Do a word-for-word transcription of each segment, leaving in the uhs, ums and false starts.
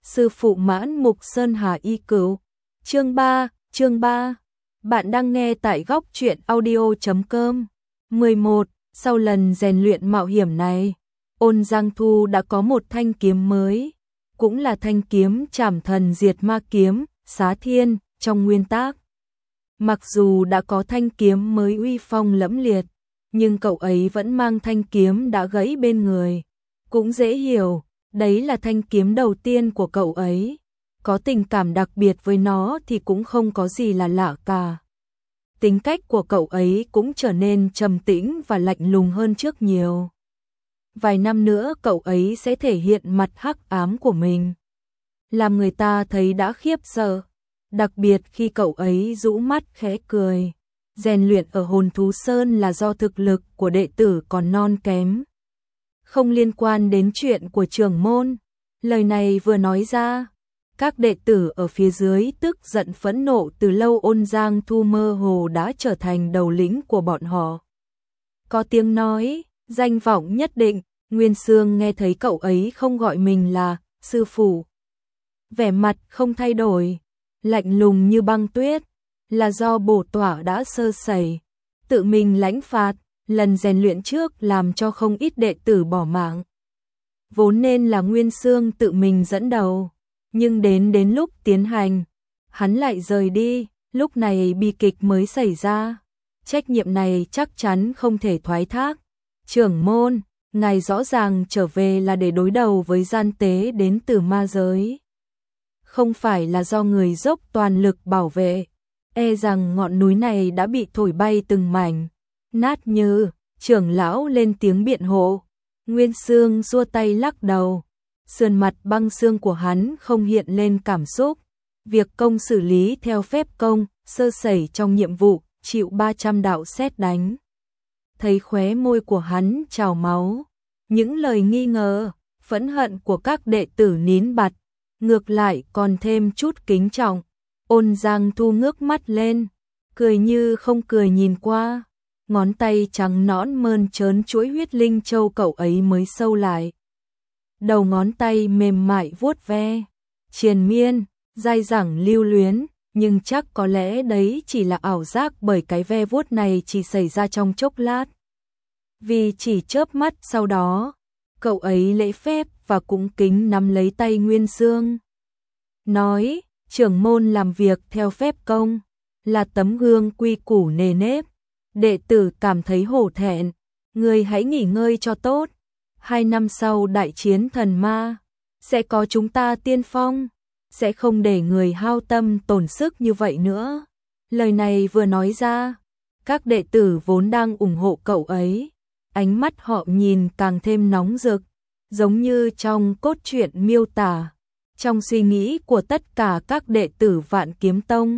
sư phụ Mãn Mục Sơn Hà Y Cửu. Chương ba, chương ba. Bạn đang nghe tại góc truyện audio chấm com. mười một. Sau lần rèn luyện mạo hiểm này, Ôn Giang Thu đã có một thanh kiếm mới, cũng là thanh kiếm Trảm Thần Diệt Ma Kiếm, Xá Thiên trong nguyên tác. Mặc dù đã có thanh kiếm mới uy phong lẫm liệt, nhưng cậu ấy vẫn mang thanh kiếm đã gãy bên người. Cũng dễ hiểu, đấy là thanh kiếm đầu tiên của cậu ấy. Có tình cảm đặc biệt với nó thì cũng không có gì là lạ cả. Tính cách của cậu ấy cũng trở nên trầm tĩnh và lạnh lùng hơn trước nhiều. Vài năm nữa cậu ấy sẽ thể hiện mặt hắc ám của mình, làm người ta thấy đã khiếp sợ. Đặc biệt khi cậu ấy rũ mắt khẽ cười. Rèn luyện ở Hồn Thú Sơn là do thực lực của đệ tử còn non kém, không liên quan đến chuyện của trưởng môn. Lời này vừa nói ra, các đệ tử ở phía dưới tức giận phẫn nộ từ lâu. Ôn Giang Thu mơ hồ đã trở thành đầu lĩnh của bọn họ. Có tiếng nói, danh vọng nhất định. Nguyên Sương nghe thấy cậu ấy không gọi mình là sư phụ, vẻ mặt không thay đổi, lạnh lùng như băng tuyết, là do bổ tọa đã sơ sẩy, tự mình lãnh phạt. Lần rèn luyện trước làm cho không ít đệ tử bỏ mạng. Vốn nên là Nguyên Sương tự mình dẫn đầu, nhưng đến đến lúc tiến hành, hắn lại rời đi. Lúc này bi kịch mới xảy ra. Trách nhiệm này chắc chắn không thể thoái thác. Trưởng môn, ngài rõ ràng trở về là để đối đầu với gian tế đến từ ma giới, không phải là do người dốc toàn lực bảo vệ. E rằng ngọn núi này đã bị thổi bay từng mảnh nát như. Trưởng lão lên tiếng biện hộ. Nguyên Sương xua tay lắc đầu. Sườn mặt băng xương của hắn không hiện lên cảm xúc. Việc công xử lý theo phép công, sơ sẩy trong nhiệm vụ, chịu ba trăm đạo sét đánh. Thấy khóe môi của hắn trào máu. Những lời nghi ngờ, phẫn hận của các đệ tử nín bặt, ngược lại còn thêm chút kính trọng. Ôn Giang Thu ngước mắt lên, cười như không cười nhìn qua. Ngón tay trắng nõn mơn trớn chuỗi huyết linh châu cậu ấy mới sâu lại. Đầu ngón tay mềm mại vuốt ve, triền miên, dai dẳng lưu luyến, nhưng chắc có lẽ đấy chỉ là ảo giác, bởi cái ve vuốt này chỉ xảy ra trong chốc lát. Vì chỉ chớp mắt sau đó, cậu ấy lễ phép và cung kính nắm lấy tay Nguyên Sương. Nói, trưởng môn làm việc theo phép công, là tấm gương quy củ nề nếp. Đệ tử cảm thấy hổ thẹn, người hãy nghỉ ngơi cho tốt. Hai năm sau đại chiến thần ma, sẽ có chúng ta tiên phong, sẽ không để người hao tâm tổn sức như vậy nữa. Lời này vừa nói ra, các đệ tử vốn đang ủng hộ cậu ấy, ánh mắt họ nhìn càng thêm nóng rực, giống như trong cốt truyện miêu tả. Trong suy nghĩ của tất cả các đệ tử Vạn Kiếm Tông,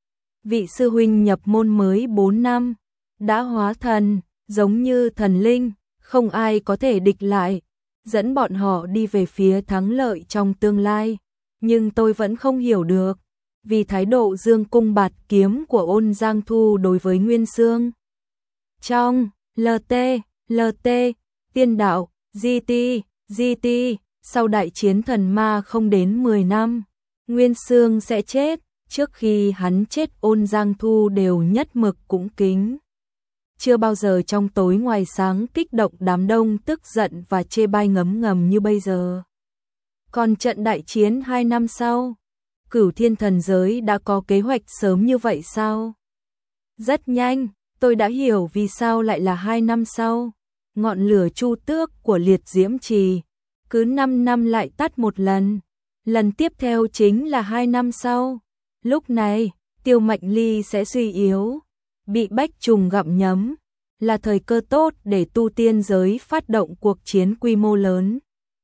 vị sư huynh nhập môn mới bốn năm, đã hóa thần, giống như thần linh, không ai có thể địch lại, dẫn bọn họ đi về phía thắng lợi trong tương lai. Nhưng tôi vẫn không hiểu được, vì thái độ dương cung bạt kiếm của Ôn Giang Thu đối với Nguyên Sương. Trong lờ tê, lờ tê, tiên đạo, giê tê, giê tê, sau đại chiến thần ma không đến mười năm, Nguyên Sương sẽ chết. Trước khi hắn chết, Ôn Giang Thu đều nhất mực cũng kính. Chưa bao giờ trong tối ngoài sáng kích động đám đông tức giận và chê bai ngấm ngầm như bây giờ. Còn trận đại chiến hai năm sau, Cửu Thiên thần giới đã có kế hoạch sớm như vậy sao? Rất nhanh, tôi đã hiểu vì sao lại là hai năm sau. Ngọn lửa chu tước của liệt diễm trì, cứ năm năm lại tắt một lần. Lần tiếp theo chính là hai năm sau. Lúc này, Tiêu Mạch Ly sẽ suy yếu, bị bách trùng gặm nhấm, là thời cơ tốt để tu tiên giới phát động cuộc chiến quy mô lớn.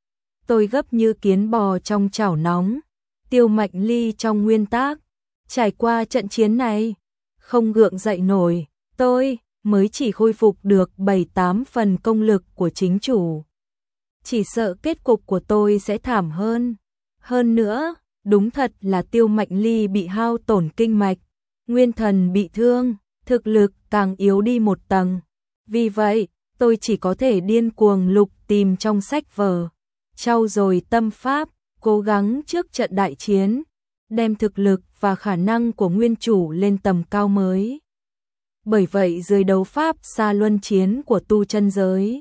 Tôi gấp như kiến bò trong chảo nóng. Tiêu Mạch Ly trong nguyên tác, trải qua trận chiến này, không gượng dậy nổi. Tôi mới chỉ khôi phục được bảy tám phần công lực của chính chủ. Chỉ sợ kết cục của tôi sẽ thảm hơn. Hơn nữa, đúng thật là Tiêu Mạch Ly bị hao tổn kinh mạch, nguyên thần bị thương, thực lực càng yếu đi một tầng. Vì vậy, tôi chỉ có thể điên cuồng lục tìm trong sách vở, trau dồi tâm pháp, cố gắng trước trận đại chiến, đem thực lực và khả năng của nguyên chủ lên tầm cao mới. Bởi vậy dưới đấu pháp xa luân chiến của tu chân giới,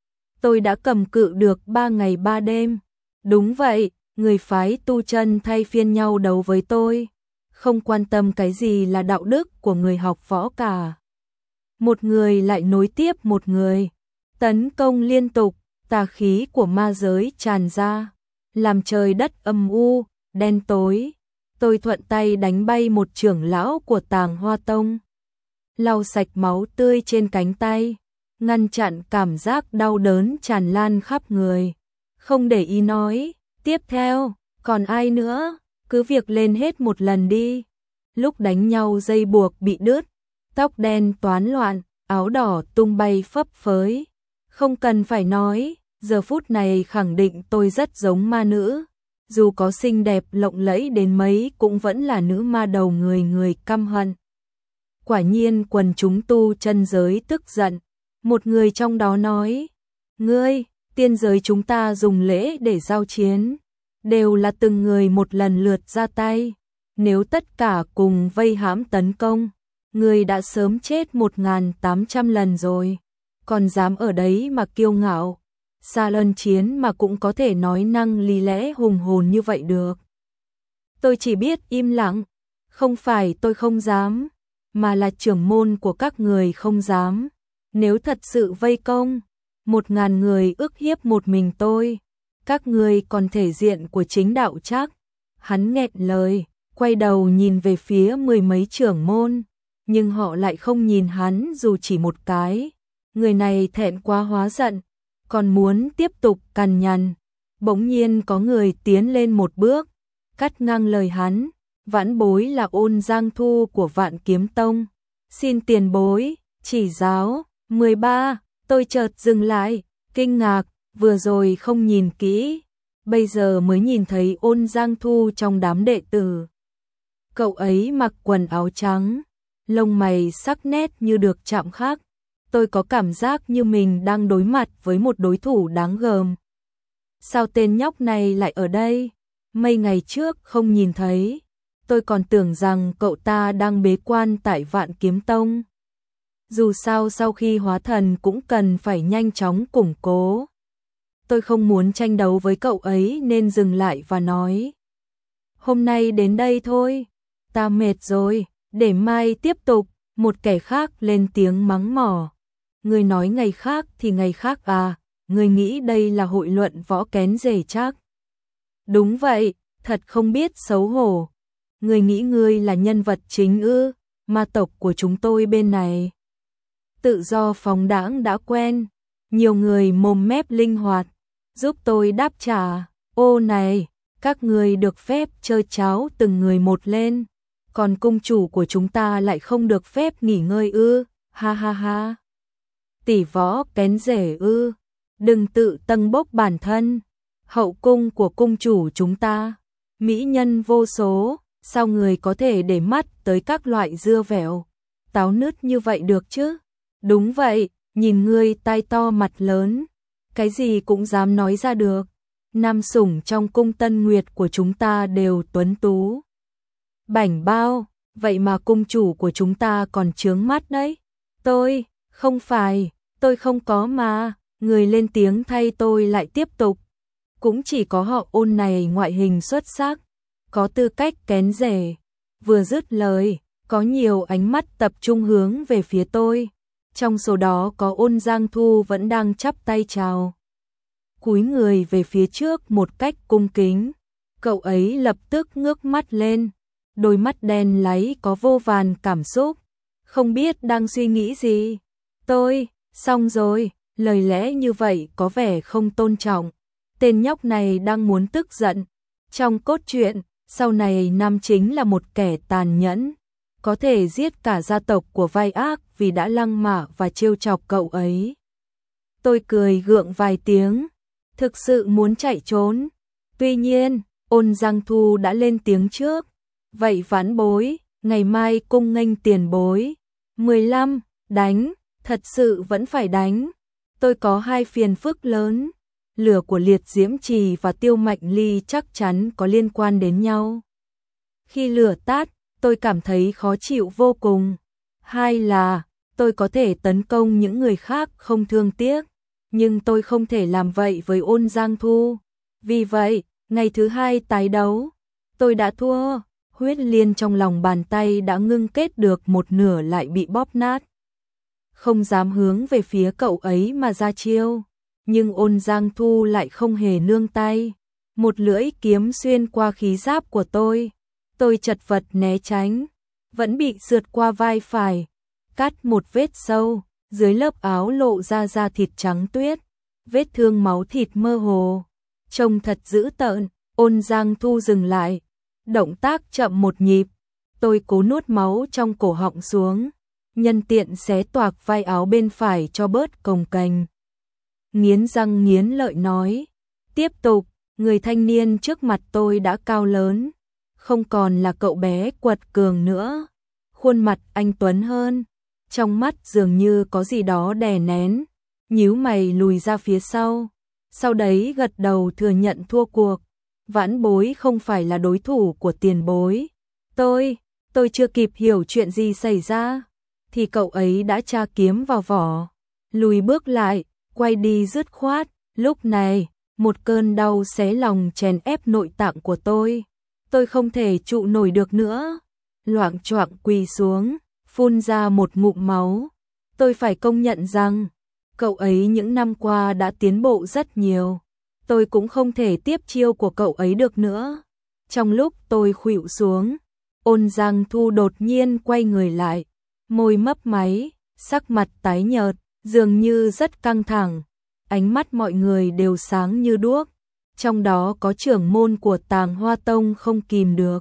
tôi đã cầm cự được ba ngày ba đêm. Đúng vậy, người phái tu chân thay phiên nhau đấu với tôi, không quan tâm cái gì là đạo đức của người học võ cả. Một người lại nối tiếp một người, tấn công liên tục, tà khí của ma giới tràn ra, làm trời đất âm u, đen tối. Tôi thuận tay đánh bay một trưởng lão của Tàng Hoa Tông, lau sạch máu tươi trên cánh tay, ngăn chặn cảm giác đau đớn tràn lan khắp người. Không để ý nói, tiếp theo, còn ai nữa, cứ việc lên hết một lần đi. Lúc đánh nhau dây buộc bị đứt, tóc đen toán loạn, áo đỏ tung bay phấp phới. Không cần phải nói, giờ phút này khẳng định tôi rất giống ma nữ. Dù có xinh đẹp lộng lẫy đến mấy cũng vẫn là nữ ma đầu người người căm hận. Quả nhiên quần chúng tu chân giới tức giận. Một người trong đó nói, ngươi, tiên giới chúng ta dùng lễ để giao chiến, đều là từng người một lần lượt ra tay. Nếu tất cả cùng vây hãm tấn công, ngươi đã sớm chết một nghìn tám trăm lần rồi, còn dám ở đấy mà kiêu ngạo. Xa luân chiến mà cũng có thể nói năng lý lẽ hùng hồn như vậy được. Tôi chỉ biết im lặng, không phải tôi không dám, mà là trưởng môn của các người không dám. Nếu thật sự vây công, một ngàn người ức hiếp một mình tôi, các người còn thể diện của chính đạo chắc. Hắn nghẹn lời, quay đầu nhìn về phía mười mấy trưởng môn, nhưng họ lại không nhìn hắn dù chỉ một cái. Người này thẹn quá hóa giận, còn muốn tiếp tục cằn nhằn. Bỗng nhiên có người tiến lên một bước, cắt ngang lời hắn. Vãn bối là Ôn Giang Thu của Vạn Kiếm Tông, xin tiền bối chỉ giáo. mười ba, tôi chợt dừng lại, kinh ngạc, vừa rồi không nhìn kỹ, bây giờ mới nhìn thấy Ôn Giang Thu trong đám đệ tử. Cậu ấy mặc quần áo trắng, lông mày sắc nét như được chạm khắc. Tôi có cảm giác như mình đang đối mặt với một đối thủ đáng gờm. Sao tên nhóc này lại ở đây? Mấy ngày trước không nhìn thấy, tôi còn tưởng rằng cậu ta đang bế quan tại Vạn Kiếm Tông. Dù sao sau khi hóa thần cũng cần phải nhanh chóng củng cố. Tôi không muốn tranh đấu với cậu ấy nên dừng lại và nói, hôm nay đến đây thôi, ta mệt rồi, để mai tiếp tục. Một kẻ khác lên tiếng mắng mỏ, người nói ngày khác thì ngày khác à, người nghĩ đây là hội luận võ kén rể chắc. Đúng vậy, thật không biết xấu hổ. Người nghĩ ngươi là nhân vật chính ư? Ma tộc của chúng tôi bên này tự do phóng đãng đã quen, nhiều người mồm mép linh hoạt, giúp tôi đáp trả. Ô này, các người được phép chơi cháo từng người một lên, còn cung chủ của chúng ta lại không được phép nghỉ ngơi ư? Ha ha ha. Tỷ võ kén rể ư? Đừng tự tâng bốc bản thân. Hậu cung của cung chủ chúng ta, mỹ nhân vô số, sao người có thể để mắt tới các loại dưa vẻo, táo nứt như vậy được chứ? Đúng vậy, nhìn ngươi tai to mặt lớn, cái gì cũng dám nói ra được. Nam sủng trong cung Tân Nguyệt của chúng ta đều tuấn tú, bảnh bao, vậy mà cung chủ của chúng ta còn chướng mắt đấy. Tôi, không phải, tôi không có mà. Người lên tiếng thay tôi lại tiếp tục. Cũng chỉ có họ Ôn này ngoại hình xuất sắc, có tư cách kén rể. Vừa dứt lời, có nhiều ánh mắt tập trung hướng về phía tôi. Trong số đó có Ôn Giang Thu vẫn đang chắp tay chào, cúi người về phía trước một cách cung kính. Cậu ấy lập tức ngước mắt lên, đôi mắt đen láy có vô vàn cảm xúc, không biết đang suy nghĩ gì. Tôi, xong rồi, lời lẽ như vậy có vẻ không tôn trọng. Tên nhóc này đang muốn tức giận. Trong cốt truyện, sau này nam chính là một kẻ tàn nhẫn, có thể giết cả gia tộc của vai ác vì đã lăng mạ và trêu chọc cậu ấy. Tôi cười gượng vài tiếng, thực sự muốn chạy trốn. Tuy nhiên, Ôn Giang Thu đã lên tiếng trước. Vậy vãn bối, ngày mai cung nghênh tiền bối. mười lăm, đánh, thật sự vẫn phải đánh. Tôi có hai phiền phức lớn. lửa của Liệt Diễm Trì và Tiêu Mạnh Ly chắc chắn có liên quan đến nhau. Khi lửa tắt, tôi cảm thấy khó chịu vô cùng. Hai là, tôi có thể tấn công những người khác không thương tiếc, nhưng tôi không thể làm vậy với Ôn Giang Thu. Vì vậy, ngày thứ hai tái đấu, tôi đã thua. Huyết liên trong lòng bàn tay đã ngưng kết được một nửa lại bị bóp nát. Không dám hướng về phía cậu ấy mà ra chiêu, nhưng Ôn Giang Thu lại không hề nương tay. Một lưỡi kiếm xuyên qua khí giáp của tôi. Tôi chật vật né tránh, vẫn bị rượt qua vai phải, cắt một vết sâu, dưới lớp áo lộ ra da thịt trắng tuyết, vết thương máu thịt mơ hồ, trông thật dữ tợn. Ôn Giang Thu dừng lại, động tác chậm một nhịp, tôi cố nuốt máu trong cổ họng xuống, nhân tiện xé toạc vai áo bên phải cho bớt cồng kềnh. Nghiến răng nghiến lợi nói, tiếp tục. Người thanh niên trước mặt tôi đã cao lớn, không còn là cậu bé quật cường nữa, khuôn mặt anh tuấn hơn, trong mắt dường như có gì đó đè nén, nhíu mày lùi ra phía sau, sau đấy gật đầu thừa nhận thua cuộc. Vãn bối không phải là đối thủ của tiền bối. Tôi, tôi chưa kịp hiểu chuyện gì xảy ra, thì cậu ấy đã tra kiếm vào vỏ, lùi bước lại, quay đi dứt khoát. Lúc này, một cơn đau xé lòng chèn ép nội tạng của tôi. Tôi không thể trụ nổi được nữa, loạng choạng quỳ xuống, phun ra một ngụm máu. Tôi phải công nhận rằng, cậu ấy những năm qua đã tiến bộ rất nhiều. Tôi cũng không thể tiếp chiêu của cậu ấy được nữa. Trong lúc tôi khuỵu xuống, Ôn Giang Thu đột nhiên quay người lại, môi mấp máy, sắc mặt tái nhợt, dường như rất căng thẳng. Ánh mắt mọi người đều sáng như đuốc, trong đó có trưởng môn của Tàng Hoa Tông không kìm được.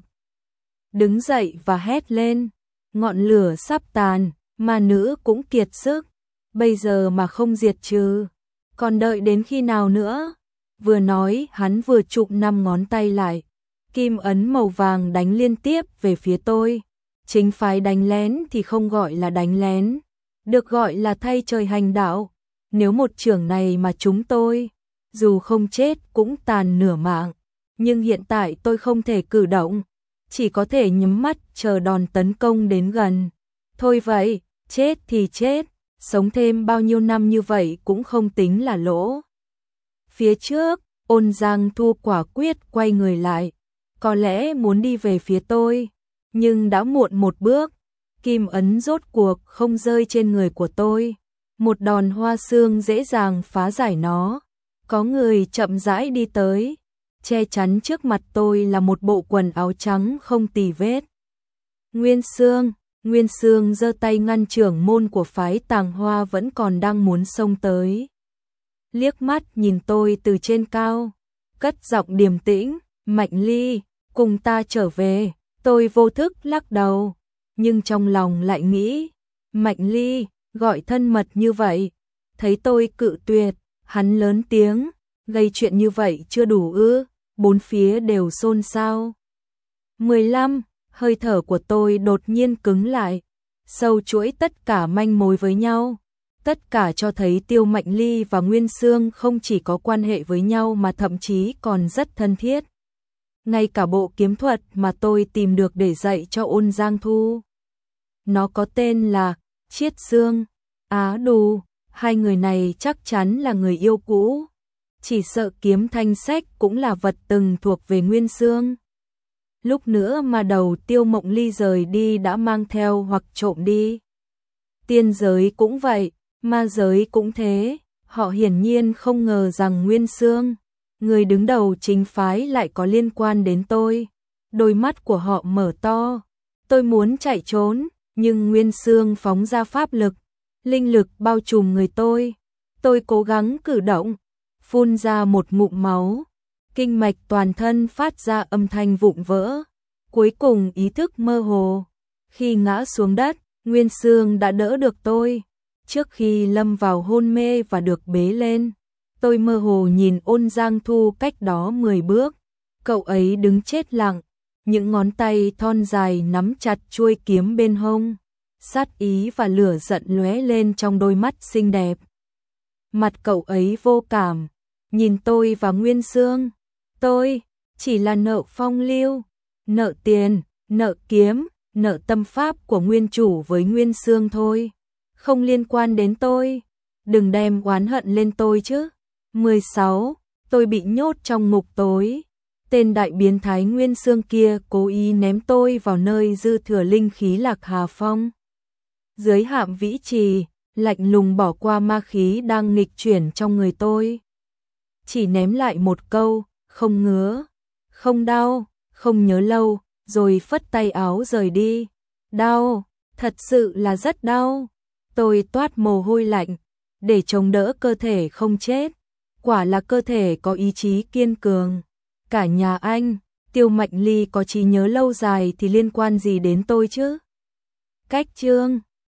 Đứng dậy và hét lên, ngọn lửa sắp tàn, mà nữ cũng kiệt sức, bây giờ mà không diệt trừ, còn đợi đến khi nào nữa? Vừa nói hắn vừa chụm năm ngón tay lại, kim ấn màu vàng đánh liên tiếp về phía tôi. Chính phái đánh lén thì không gọi là đánh lén, được gọi là thay trời hành đạo. Nếu một chưởng này mà trúng tôi, dù không chết cũng tàn nửa mạng. Nhưng hiện tại tôi không thể cử động, chỉ có thể nhắm mắt chờ đòn tấn công đến gần. Thôi vậy, chết thì chết, sống thêm bao nhiêu năm như vậy cũng không tính là lỗ. Phía trước, Ôn Giang Thu quả quyết quay người lại, có lẽ muốn đi về phía tôi, nhưng đã muộn một bước. Kim ấn rốt cuộc không rơi trên người của tôi, một đòn hoa xương dễ dàng phá giải nó. Có người chậm rãi đi tới, che chắn trước mặt tôi là một bộ quần áo trắng không tì vết. Nguyên Sương, Nguyên Sương giơ tay ngăn trưởng môn của phái Tàng Hoa vẫn còn đang muốn xông tới. Liếc mắt nhìn tôi từ trên cao, cất giọng điềm tĩnh, Mạnh Ly, cùng ta trở về. Tôi vô thức lắc đầu, nhưng trong lòng lại nghĩ, Mạnh Ly, gọi thân mật như vậy, thấy tôi cự tuyệt, hắn lớn tiếng, gây chuyện như vậy chưa đủ ư? Bốn phía đều xôn xao. mười lăm, hơi thở của tôi đột nhiên cứng lại, sâu chuỗi tất cả manh mối với nhau. Tất cả cho thấy Tiêu Mạnh Ly và Nguyên Sương không chỉ có quan hệ với nhau mà thậm chí còn rất thân thiết. Ngay cả bộ kiếm thuật mà tôi tìm được để dạy cho Ôn Giang Thu, nó có tên là Chiết Xương. Á đù, hai người này chắc chắn là người yêu cũ. Chỉ sợ kiếm thanh sách cũng là vật từng thuộc về Nguyên Sương. Lúc nữa mà đầu Tiêu Mộng Ly rời đi đã mang theo hoặc trộm đi. Tiên giới cũng vậy, ma giới cũng thế. Họ hiển nhiên không ngờ rằng Nguyên Sương, người đứng đầu chính phái, lại có liên quan đến tôi. Đôi mắt của họ mở to. Tôi muốn chạy trốn, nhưng Nguyên Sương phóng ra pháp lực, linh lực bao trùm người tôi. Tôi cố gắng cử động, phun ra một ngụm máu, kinh mạch toàn thân phát ra âm thanh vụn vỡ, cuối cùng ý thức mơ hồ. Khi ngã xuống đất, Nguyên Sương đã đỡ được tôi. Trước khi lâm vào hôn mê và được bế lên, tôi mơ hồ nhìn Ôn Giang Thu cách đó mười bước. Cậu ấy đứng chết lặng, những ngón tay thon dài nắm chặt chuôi kiếm bên hông. Sát ý và lửa giận lóe lên trong đôi mắt xinh đẹp. Mặt cậu ấy vô cảm, nhìn tôi và Nguyên Sương. Tôi chỉ là nợ phong lưu, nợ tiền, nợ kiếm, nợ tâm pháp của nguyên chủ với Nguyên Sương thôi. Không liên quan đến tôi. Đừng đem oán hận lên tôi chứ. mười sáu. Tôi bị nhốt trong ngục tối. Tên đại biến thái Nguyên Sương kia cố ý ném tôi vào nơi dư thừa linh khí Lạc Hà Phong. Dưới Hạm Vĩ Trì, lạnh lùng bỏ qua ma khí đang nghịch chuyển trong người tôi. Chỉ ném lại một câu, không ngứa, không đau, không nhớ lâu, rồi phất tay áo rời đi. Đau, thật sự là rất đau. Tôi toát mồ hôi lạnh, để chống đỡ cơ thể không chết. Quả là cơ thể có ý chí kiên cường. Cả nhà anh, Tiêu Mạnh Ly có trí nhớ lâu dài thì liên quan gì đến tôi chứ? Cách chương